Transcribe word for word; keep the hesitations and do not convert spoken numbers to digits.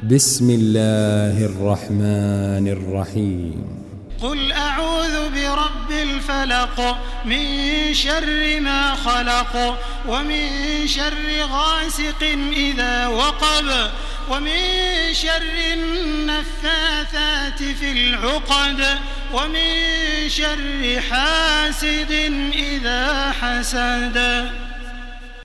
بسم الله الرحمن الرحيم قل أعوذ برب الفلق من شر ما خلق ومن شر غاسق إذا وقب ومن شر النفاثات في العقد ومن شر حاسد إذا حسد.